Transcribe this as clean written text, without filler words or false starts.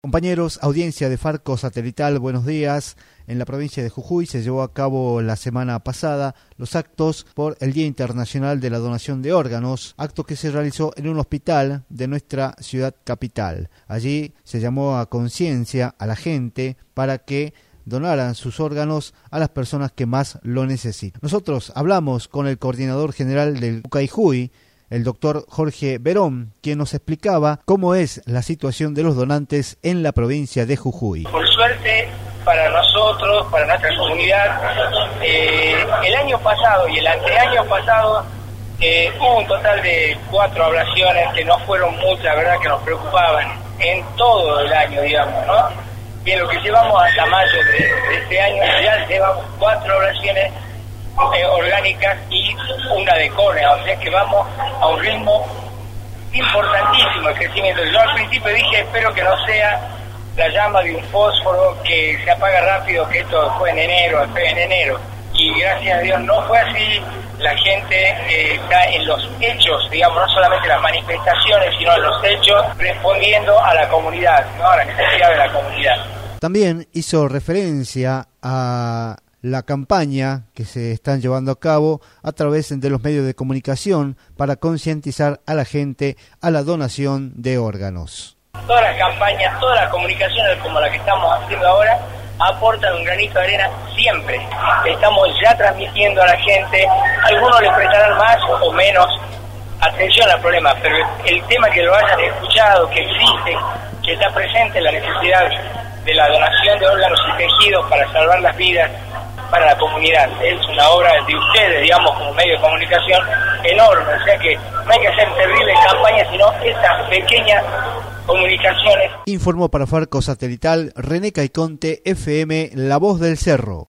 Compañeros, audiencia de Farco Satelital, buenos días. En la provincia de Jujuy se llevó a cabo la semana pasada los actos por el Día Internacional de la Donación de Órganos, acto que se realizó en un hospital de nuestra ciudad capital. Allí se llamó a conciencia a la gente para que donaran sus órganos a las personas que más lo necesitan. Nosotros hablamos con el coordinador general del UCAIJUY, el doctor Jorge Verón, quien nos explicaba cómo es la situación de los donantes en la provincia de Jujuy. Por suerte, para nosotros, para nuestra comunidad, el año pasado y el anteaño pasado hubo un total de 4 ablaciones que no fueron muchas, la verdad que nos preocupaban en todo el año, digamos, ¿no? Y en lo que llevamos hasta mayo de este año ya llevamos 4 ablaciones orgánicas y una de córnea, o sea que vamos a un ritmo importantísimo de crecimiento. Yo al principio dije, espero que no sea la llama de un fósforo que se apaga rápido, que esto fue en enero, y gracias a Dios no fue así. La gente está en los hechos, digamos, no solamente las manifestaciones, sino en los hechos, respondiendo a la comunidad, ¿no? A la necesidad de la comunidad. También hizo referencia a la campaña que se están llevando a cabo a través de los medios de comunicación para concientizar a la gente a la donación de órganos. Todas las campañas, todas las comunicaciones como la que estamos haciendo ahora aportan un granito de arena siempre. Estamos ya transmitiendo a la gente, algunos le prestarán más o menos atención al problema, pero el tema que lo hayan escuchado, que existe, que está presente la necesidad de la donación de órganos y tejidos para salvar las vidas para la comunidad. Es una obra de ustedes, digamos, como medio de comunicación enorme, o sea que no hay que hacer terribles campañas, sino estas pequeñas comunicaciones. Informó para Farco Satelital René Caiconte, FM La Voz del Cerro.